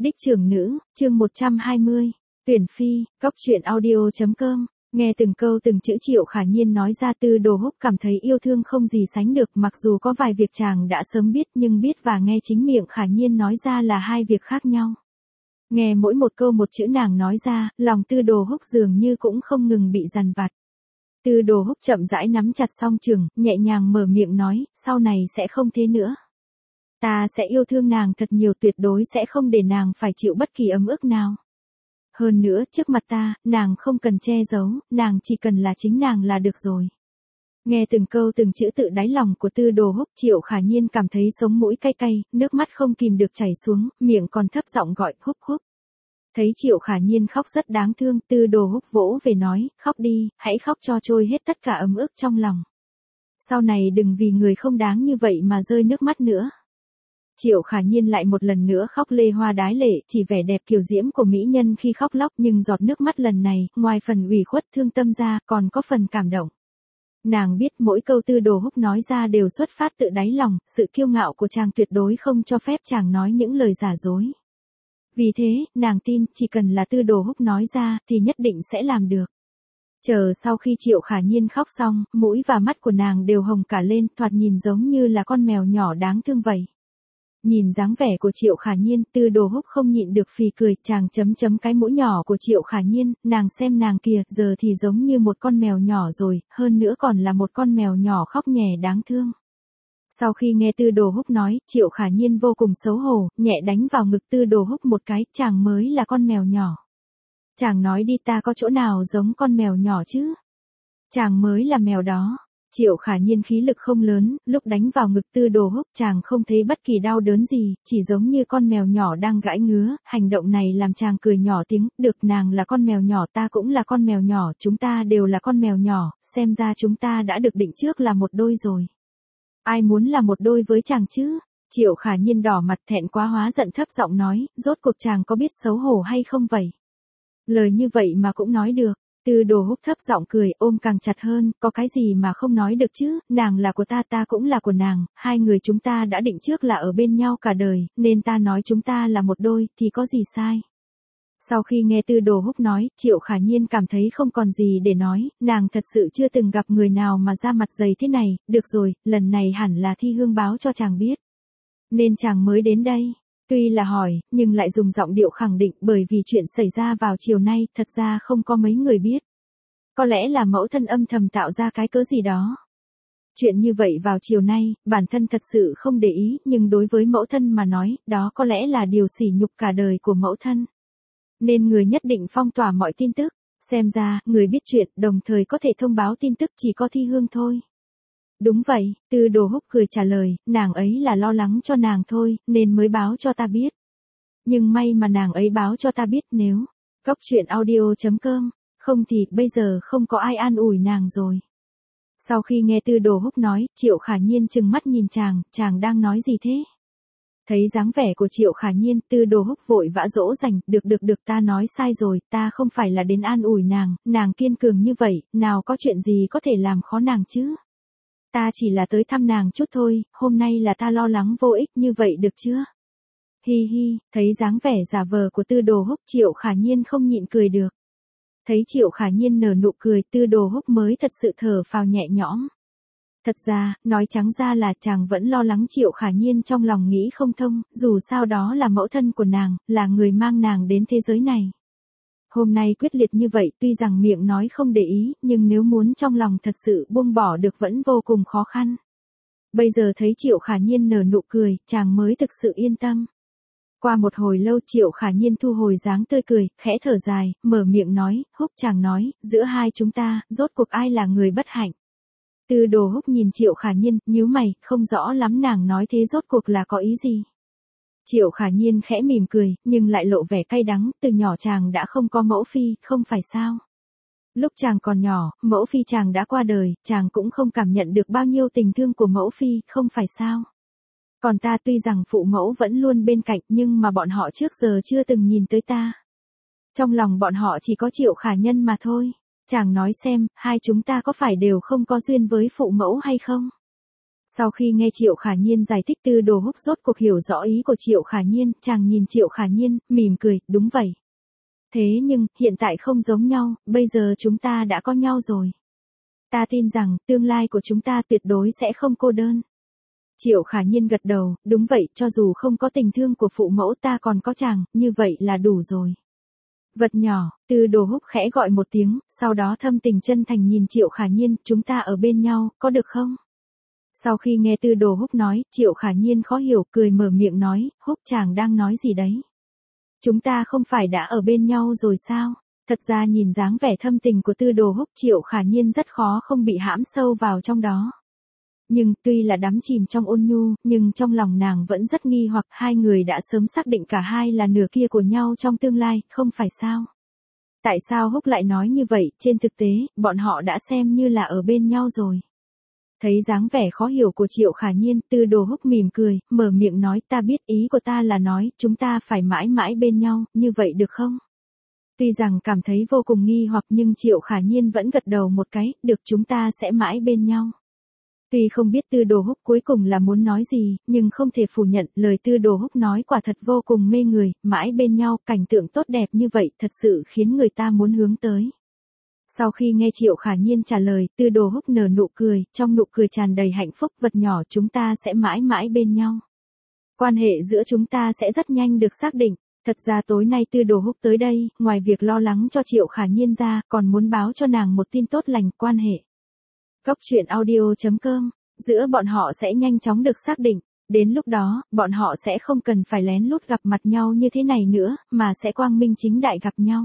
Đích trưởng nữ, chương 120. Tuyển phi, góc truyện audio.com. Nghe từng câu từng chữ Triệu Khả Nhiên nói ra, Tư Đồ Húc cảm thấy yêu thương không gì sánh được, mặc dù có vài việc chàng đã sớm biết nhưng biết và nghe chính miệng Khả Nhiên nói ra là hai việc khác nhau. Nghe mỗi một câu một chữ nàng nói ra, lòng Tư Đồ Húc dường như cũng không ngừng bị dằn vặt. Tư Đồ Húc chậm rãi nắm chặt song chưởng, nhẹ nhàng mở miệng nói, sau này sẽ không thế nữa. Ta sẽ yêu thương nàng thật nhiều, tuyệt đối sẽ không để nàng phải chịu bất kỳ ấm ức nào. Hơn nữa, trước mặt ta, nàng không cần che giấu, nàng chỉ cần là chính nàng là được rồi. Nghe từng câu từng chữ tự đáy lòng của Tư Đồ Húc, Triệu Khả Nhiên cảm thấy sống mũi cay cay, nước mắt không kìm được chảy xuống, miệng còn thấp giọng gọi, Húc Húc. Thấy Triệu Khả Nhiên khóc rất đáng thương, Tư Đồ Húc vỗ về nói, khóc đi, hãy khóc cho trôi hết tất cả ấm ức trong lòng. Sau này đừng vì người không đáng như vậy mà rơi nước mắt nữa. Triệu Khả Nhiên lại một lần nữa khóc lê hoa đái lệ, chỉ vẻ đẹp kiều diễm của mỹ nhân khi khóc lóc, nhưng giọt nước mắt lần này, ngoài phần ủy khuất thương tâm ra, còn có phần cảm động. Nàng biết mỗi câu Tư Đồ Húc nói ra đều xuất phát tự đáy lòng, sự kiêu ngạo của chàng tuyệt đối không cho phép chàng nói những lời giả dối. Vì thế, nàng tin, chỉ cần là Tư Đồ Húc nói ra, thì nhất định sẽ làm được. Chờ sau khi Triệu Khả Nhiên khóc xong, mũi và mắt của nàng đều hồng cả lên, thoạt nhìn giống như là con mèo nhỏ đáng thương vậy. Nhìn dáng vẻ của Triệu Khả Nhiên, Tư Đồ Húc không nhịn được phì cười, chàng chấm chấm cái mũi nhỏ của Triệu Khả Nhiên, nàng xem nàng kìa, giờ thì giống như một con mèo nhỏ rồi, hơn nữa còn là một con mèo nhỏ khóc nhè đáng thương. Sau khi nghe Tư Đồ Húc nói, Triệu Khả Nhiên vô cùng xấu hổ, nhẹ đánh vào ngực Tư Đồ Húc một cái, chàng mới là con mèo nhỏ. Chàng nói đi, ta có chỗ nào giống con mèo nhỏ chứ? Chàng mới là mèo đó. Triệu Khả Nhiên khí lực không lớn, lúc đánh vào ngực Tư Đồ Húc chàng không thấy bất kỳ đau đớn gì, chỉ giống như con mèo nhỏ đang gãi ngứa, hành động này làm chàng cười nhỏ tiếng, được, nàng là con mèo nhỏ, ta cũng là con mèo nhỏ, chúng ta đều là con mèo nhỏ, xem ra chúng ta đã được định trước là một đôi rồi. Ai muốn là một đôi với chàng chứ? Triệu Khả Nhiên đỏ mặt thẹn quá hóa giận thấp giọng nói, rốt cuộc chàng có biết xấu hổ hay không vậy? Lời như vậy mà cũng nói được. Tư Đồ Húc thấp giọng cười, ôm càng chặt hơn, có cái gì mà không nói được chứ, nàng là của ta, ta cũng là của nàng, hai người chúng ta đã định trước là ở bên nhau cả đời, nên ta nói chúng ta là một đôi, thì có gì sai. Sau khi nghe Tư Đồ Húc nói, Triệu Khả Nhiên cảm thấy không còn gì để nói, nàng thật sự chưa từng gặp người nào mà ra mặt dày thế này, được rồi, lần này hẳn là Thi Hương báo cho chàng biết. Nên chàng mới đến đây. Tuy là hỏi, nhưng lại dùng giọng điệu khẳng định, bởi vì chuyện xảy ra vào chiều nay, thật ra không có mấy người biết. Có lẽ là mẫu thân âm thầm tạo ra cái cớ gì đó. Chuyện như vậy vào chiều nay, bản thân thật sự không để ý, nhưng đối với mẫu thân mà nói, đó có lẽ là điều sỉ nhục cả đời của mẫu thân. Nên người nhất định phong tỏa mọi tin tức. Xem ra, người biết chuyện, đồng thời có thể thông báo tin tức chỉ có Thi Hương thôi. Đúng vậy, Tư Đồ Húc cười trả lời, nàng ấy là lo lắng cho nàng thôi, nên mới báo cho ta biết. Nhưng may mà nàng ấy báo cho ta biết, nếu góc truyện audio.com, không thì bây giờ không có ai an ủi nàng rồi. Sau khi nghe Tư Đồ Húc nói, Triệu Khả Nhiên trừng mắt nhìn chàng đang nói gì thế? Thấy dáng vẻ của Triệu Khả Nhiên, Tư Đồ Húc vội vã dỗ dành, được ta nói sai rồi, ta không phải là đến an ủi nàng kiên cường như vậy, nào có chuyện gì có thể làm khó nàng chứ? Ta chỉ là tới thăm nàng chút thôi, hôm nay là ta lo lắng vô ích như vậy được chưa? Hi hi, thấy dáng vẻ giả vờ của Tư Đồ Húc, Triệu Khả Nhiên không nhịn cười được. Thấy Triệu Khả Nhiên nở nụ cười, Tư Đồ Húc mới thật sự thở phào nhẹ nhõm. Thật ra, nói trắng ra là chàng vẫn lo lắng Triệu Khả Nhiên trong lòng nghĩ không thông, dù sao đó là mẫu thân của nàng, là người mang nàng đến thế giới này. Hôm nay quyết liệt như vậy, tuy rằng miệng nói không để ý, nhưng nếu muốn trong lòng thật sự buông bỏ được vẫn vô cùng khó khăn. Bây giờ thấy Triệu Khả Nhiên nở nụ cười, chàng mới thực sự yên tâm. Qua một hồi lâu Triệu Khả Nhiên thu hồi dáng tươi cười, khẽ thở dài, mở miệng nói, Húc chàng nói, giữa hai chúng ta, rốt cuộc ai là người bất hạnh. Tư Đồ Húc nhìn Triệu Khả Nhiên, nhíu mày, không rõ lắm nàng nói thế rốt cuộc là có ý gì. Triệu Khả Nhiên khẽ mỉm cười, nhưng lại lộ vẻ cay đắng, từ nhỏ chàng đã không có mẫu phi, không phải sao? Lúc chàng còn nhỏ, mẫu phi chàng đã qua đời, chàng cũng không cảm nhận được bao nhiêu tình thương của mẫu phi, không phải sao? Còn ta tuy rằng phụ mẫu vẫn luôn bên cạnh, nhưng mà bọn họ trước giờ chưa từng nhìn tới ta. Trong lòng bọn họ chỉ có Triệu Khả Nhân mà thôi. Chàng nói xem, hai chúng ta có phải đều không có duyên với phụ mẫu hay không? Sau khi nghe Triệu Khả Nhiên giải thích, Tư Đồ Húc rốt cuộc hiểu rõ ý của Triệu Khả Nhiên, chàng nhìn Triệu Khả Nhiên, mỉm cười, đúng vậy. Thế nhưng, hiện tại không giống nhau, bây giờ chúng ta đã có nhau rồi. Ta tin rằng, tương lai của chúng ta tuyệt đối sẽ không cô đơn. Triệu Khả Nhiên gật đầu, đúng vậy, cho dù không có tình thương của phụ mẫu ta còn có chàng, như vậy là đủ rồi. Vật nhỏ, Tư Đồ Húc khẽ gọi một tiếng, sau đó thâm tình chân thành nhìn Triệu Khả Nhiên, chúng ta ở bên nhau, có được không? Sau khi nghe Tư Đồ Húc nói, Triệu Khả Nhiên khó hiểu, cười mở miệng nói, Húc chàng đang nói gì đấy? Chúng ta không phải đã ở bên nhau rồi sao? Thật ra nhìn dáng vẻ thâm tình của Tư Đồ Húc, Triệu Khả Nhiên rất khó không bị hãm sâu vào trong đó. Nhưng tuy là đắm chìm trong ôn nhu, nhưng trong lòng nàng vẫn rất nghi hoặc hai người đã sớm xác định cả hai là nửa kia của nhau trong tương lai, không phải sao? Tại sao Húc lại nói như vậy, trên thực tế, bọn họ đã xem như là ở bên nhau rồi. Thấy dáng vẻ khó hiểu của Triệu Khả Nhiên, Tư Đồ Húc mỉm cười, mở miệng nói ta biết ý của ta là nói, chúng ta phải mãi mãi bên nhau, như vậy được không? Tuy rằng cảm thấy vô cùng nghi hoặc nhưng Triệu Khả Nhiên vẫn gật đầu một cái, được chúng ta sẽ mãi bên nhau. Tuy không biết Tư Đồ Húc cuối cùng là muốn nói gì, nhưng không thể phủ nhận, lời Tư Đồ Húc nói quả thật vô cùng mê người, mãi bên nhau, cảnh tượng tốt đẹp như vậy thật sự khiến người ta muốn hướng tới. Sau khi nghe Triệu Khả Nhiên trả lời, Tư Đồ Húc nở nụ cười, trong nụ cười tràn đầy hạnh phúc, vật nhỏ chúng ta sẽ mãi mãi bên nhau. Quan hệ giữa chúng ta sẽ rất nhanh được xác định. Thật ra tối nay Tư Đồ Húc tới đây, ngoài việc lo lắng cho Triệu Khả Nhiên ra, còn muốn báo cho nàng một tin tốt lành, quan hệ. Góc truyện audio.com, giữa bọn họ sẽ nhanh chóng được xác định. Đến lúc đó, bọn họ sẽ không cần phải lén lút gặp mặt nhau như thế này nữa, mà sẽ quang minh chính đại gặp nhau.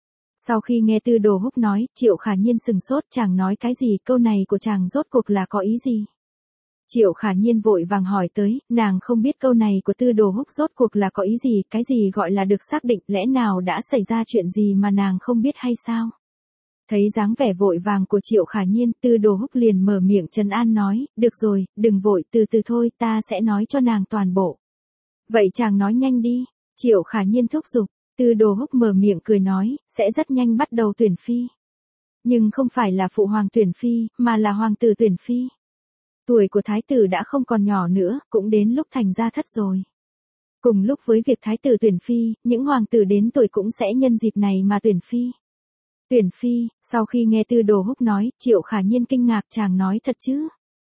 Sau khi nghe Tư Đồ Húc nói, Triệu Khả Nhiên sừng sốt, chàng nói cái gì, câu này của chàng rốt cuộc là có ý gì? Triệu Khả Nhiên vội vàng hỏi tới, nàng không biết câu này của Tư Đồ Húc rốt cuộc là có ý gì, cái gì gọi là được xác định, lẽ nào đã xảy ra chuyện gì mà nàng không biết hay sao? Thấy dáng vẻ vội vàng của Triệu Khả Nhiên, Tư Đồ Húc liền mở miệng trấn an nói, được rồi, đừng vội, từ từ thôi, ta sẽ nói cho nàng toàn bộ. Vậy chàng nói nhanh đi, Triệu Khả Nhiên thúc giục. Tư Đồ Húc mở miệng cười nói, sẽ rất nhanh bắt đầu tuyển phi. Nhưng không phải là phụ hoàng tuyển phi, mà là hoàng tử tuyển phi. Tuổi của thái tử đã không còn nhỏ nữa, cũng đến lúc thành gia thất rồi. Cùng lúc với việc thái tử tuyển phi, những hoàng tử đến tuổi cũng sẽ nhân dịp này mà tuyển phi. Tuyển phi, sau khi nghe Tư Đồ Húc nói, Triệu Khả Nhiên kinh ngạc, chàng nói thật chứ?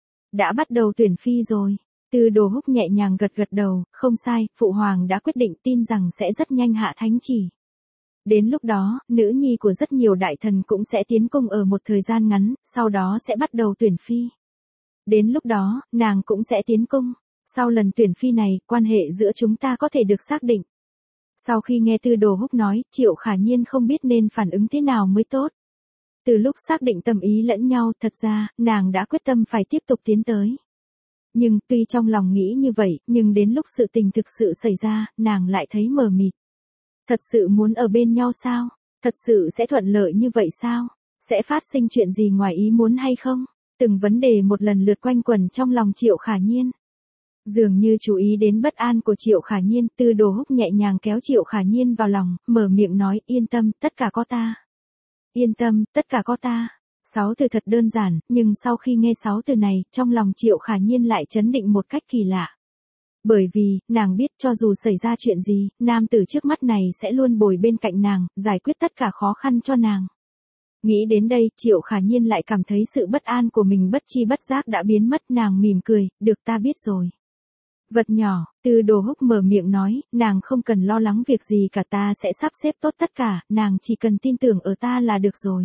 Đã bắt đầu tuyển phi rồi. Tư Đồ Húc nhẹ nhàng gật gật đầu, không sai, phụ hoàng đã quyết định, tin rằng sẽ rất nhanh hạ thánh chỉ. Đến lúc đó, nữ nhi của rất nhiều đại thần cũng sẽ tiến cung ở một thời gian ngắn, sau đó sẽ bắt đầu tuyển phi. Đến lúc đó, nàng cũng sẽ tiến cung. Sau lần tuyển phi này, quan hệ giữa chúng ta có thể được xác định. Sau khi nghe Tư Đồ Húc nói, Triệu Khả Nhiên không biết nên phản ứng thế nào mới tốt. Từ lúc xác định tâm ý lẫn nhau, thật ra, nàng đã quyết tâm phải tiếp tục tiến tới. Nhưng tuy trong lòng nghĩ như vậy, nhưng đến lúc sự tình thực sự xảy ra, nàng lại thấy mờ mịt. Thật sự muốn ở bên nhau sao? Thật sự sẽ thuận lợi như vậy sao? Sẽ phát sinh chuyện gì ngoài ý muốn hay không? Từng vấn đề một lần lượt quanh quẩn trong lòng Triệu Khả Nhiên. Dường như chú ý đến bất an của Triệu Khả Nhiên, Tư Đồ Húc nhẹ nhàng kéo Triệu Khả Nhiên vào lòng, mở miệng nói, yên tâm, tất cả có ta. Yên tâm, tất cả có ta. 6 từ thật đơn giản, nhưng sau khi nghe 6 từ này, trong lòng Triệu Khả Nhiên lại chấn định một cách kỳ lạ. Bởi vì, nàng biết cho dù xảy ra chuyện gì, nam tử trước mắt này sẽ luôn bồi bên cạnh nàng, giải quyết tất cả khó khăn cho nàng. Nghĩ đến đây, Triệu Khả Nhiên lại cảm thấy sự bất an của mình bất chi bất giác đã biến mất, nàng mỉm cười, được ta biết rồi. Vật nhỏ, Tư Đồ Húc mở miệng nói, nàng không cần lo lắng việc gì cả, ta sẽ sắp xếp tốt tất cả, nàng chỉ cần tin tưởng ở ta là được rồi.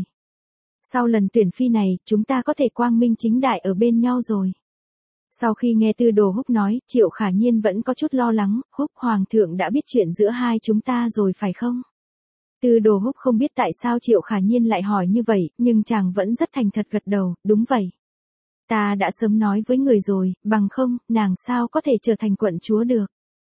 Sau lần tuyển phi này, chúng ta có thể quang minh chính đại ở bên nhau rồi. Sau khi nghe Tư Đồ Húc nói, Triệu Khả Nhiên vẫn có chút lo lắng, Húc hoàng thượng đã biết chuyện giữa hai chúng ta rồi phải không? Tư Đồ Húc không biết tại sao Triệu Khả Nhiên lại hỏi như vậy, nhưng chàng vẫn rất thành thật gật đầu, đúng vậy. Ta đã sớm nói với người rồi, bằng không, nàng sao có thể trở thành quận chúa được.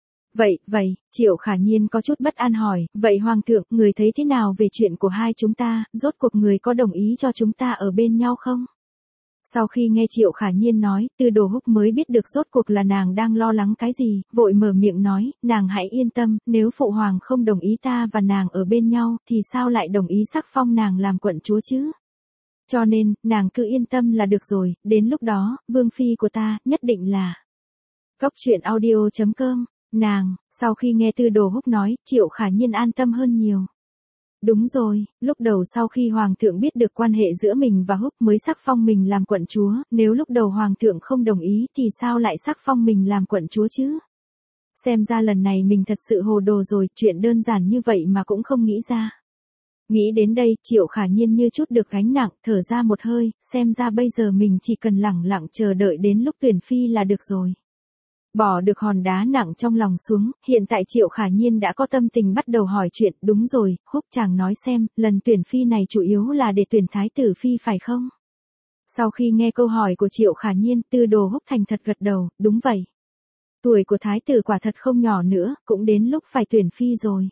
Vậy, Triệu Khả Nhiên có chút bất an hỏi, vậy hoàng thượng, người thấy thế nào về chuyện của hai chúng ta, rốt cuộc người có đồng ý cho chúng ta ở bên nhau không? Sau khi nghe Triệu Khả Nhiên nói, Tư Đồ Húc mới biết được rốt cuộc là nàng đang lo lắng cái gì, vội mở miệng nói, nàng hãy yên tâm, nếu phụ hoàng không đồng ý ta và nàng ở bên nhau, thì sao lại đồng ý sắc phong nàng làm quận chúa chứ? Cho nên, nàng cứ yên tâm là được rồi, đến lúc đó, vương phi của ta, nhất định là. Góc truyện audio.com, nàng, sau khi nghe Tư Đồ Húc nói, Triệu Khả Nhiên an tâm hơn nhiều. Đúng rồi, lúc đầu sau khi Hoàng thượng biết được quan hệ giữa mình và Húc mới sắc phong mình làm quận chúa, nếu lúc đầu Hoàng thượng không đồng ý thì sao lại sắc phong mình làm quận chúa chứ? Xem ra lần này mình thật sự hồ đồ rồi, chuyện đơn giản như vậy mà cũng không nghĩ ra. Nghĩ đến đây, Triệu Khả Nhiên như chút được gánh nặng, thở ra một hơi, xem ra bây giờ mình chỉ cần lẳng lặng chờ đợi đến lúc tuyển phi là được rồi. Bỏ được hòn đá nặng trong lòng xuống, hiện tại Triệu Khả Nhiên đã có tâm tình bắt đầu hỏi chuyện, đúng rồi, Húc chàng nói xem, lần tuyển phi này chủ yếu là để tuyển thái tử phi phải không? Sau khi nghe câu hỏi của Triệu Khả Nhiên, Tư Đồ Húc thành thật gật đầu, đúng vậy. Tuổi của thái tử quả thật không nhỏ nữa, cũng đến lúc phải tuyển phi rồi.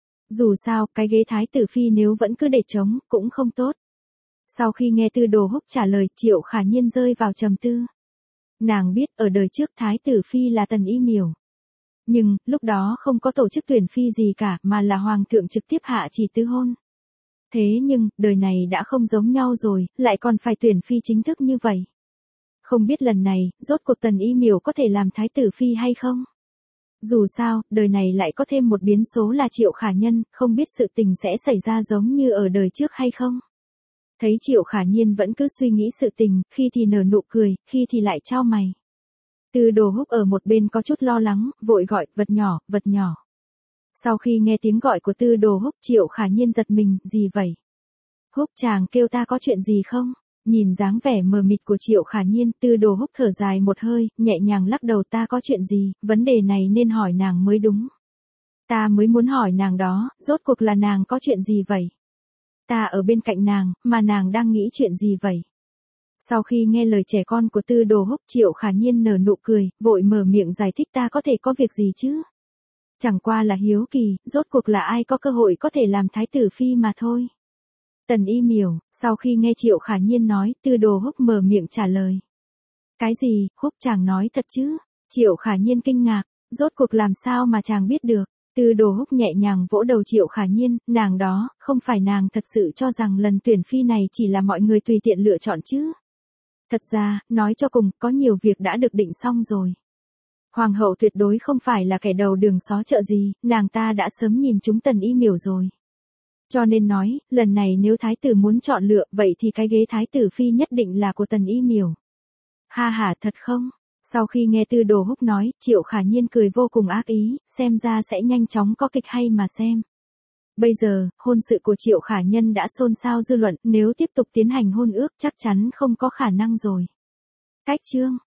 Dù sao, cái ghế thái tử phi nếu vẫn cứ để trống, cũng không tốt. Sau khi nghe Tư Đồ Húc trả lời, Triệu Khả Nhiên rơi vào trầm tư. Nàng biết ở đời trước thái tử phi là Tần Y Miểu. Nhưng, lúc đó không có tổ chức tuyển phi gì cả mà là hoàng thượng trực tiếp hạ chỉ tứ hôn. Thế nhưng, đời này đã không giống nhau rồi, lại còn phải tuyển phi chính thức như vậy. Không biết lần này, rốt cuộc Tần Y Miểu có thể làm thái tử phi hay không? Dù sao, đời này lại có thêm một biến số là Triệu Khả Nhân, không biết sự tình sẽ xảy ra giống như ở đời trước hay không? Thấy Triệu Khả Nhiên vẫn cứ suy nghĩ sự tình, khi thì nở nụ cười, khi thì lại chau mày. Tư Đồ Húc ở một bên có chút lo lắng, vội gọi, vật nhỏ, vật nhỏ. Sau khi nghe tiếng gọi của Tư Đồ Húc, Triệu Khả Nhiên giật mình, gì vậy? Húc chàng kêu ta có chuyện gì không? Nhìn dáng vẻ mờ mịt của Triệu Khả Nhiên, Tư Đồ Húc thở dài một hơi, nhẹ nhàng lắc đầu, ta có chuyện gì, vấn đề này nên hỏi nàng mới đúng. Ta mới muốn hỏi nàng đó, rốt cuộc là nàng có chuyện gì vậy? Ta ở bên cạnh nàng, mà nàng đang nghĩ chuyện gì vậy? Sau khi nghe lời trẻ con của Tư Đồ Húc, Triệu Khả Nhiên nở nụ cười, vội mở miệng giải thích, ta có thể có việc gì chứ? Chẳng qua là hiếu kỳ, rốt cuộc là ai có cơ hội có thể làm thái tử phi mà thôi. Tần Y Miểu, sau khi nghe Triệu Khả Nhiên nói, Tư Đồ Húc mở miệng trả lời. Cái gì, Húc chàng nói thật chứ? Triệu Khả Nhiên kinh ngạc, rốt cuộc làm sao mà chàng biết được? Tư Đồ Húc nhẹ nhàng vỗ đầu Triệu Khả Nhiên, nàng đó, không phải nàng thật sự cho rằng lần tuyển phi này chỉ là mọi người tùy tiện lựa chọn chứ? Thật ra, nói cho cùng, có nhiều việc đã được định xong rồi. Hoàng hậu tuyệt đối không phải là kẻ đầu đường xó chợ gì, nàng ta đã sớm nhìn chúng Tần Y Miểu rồi. Cho nên nói, lần này nếu thái tử muốn chọn lựa, vậy thì cái ghế thái tử phi nhất định là của Tần Y Miểu. Ha ha, thật không? Sau khi nghe Tư Đồ Húc nói, Triệu Khả Nhiên cười vô cùng ác ý, xem ra sẽ nhanh chóng có kịch hay mà xem. Bây giờ, hôn sự của Triệu Khả Nhân đã xôn xao dư luận, nếu tiếp tục tiến hành hôn ước chắc chắn không có khả năng rồi. Cách chương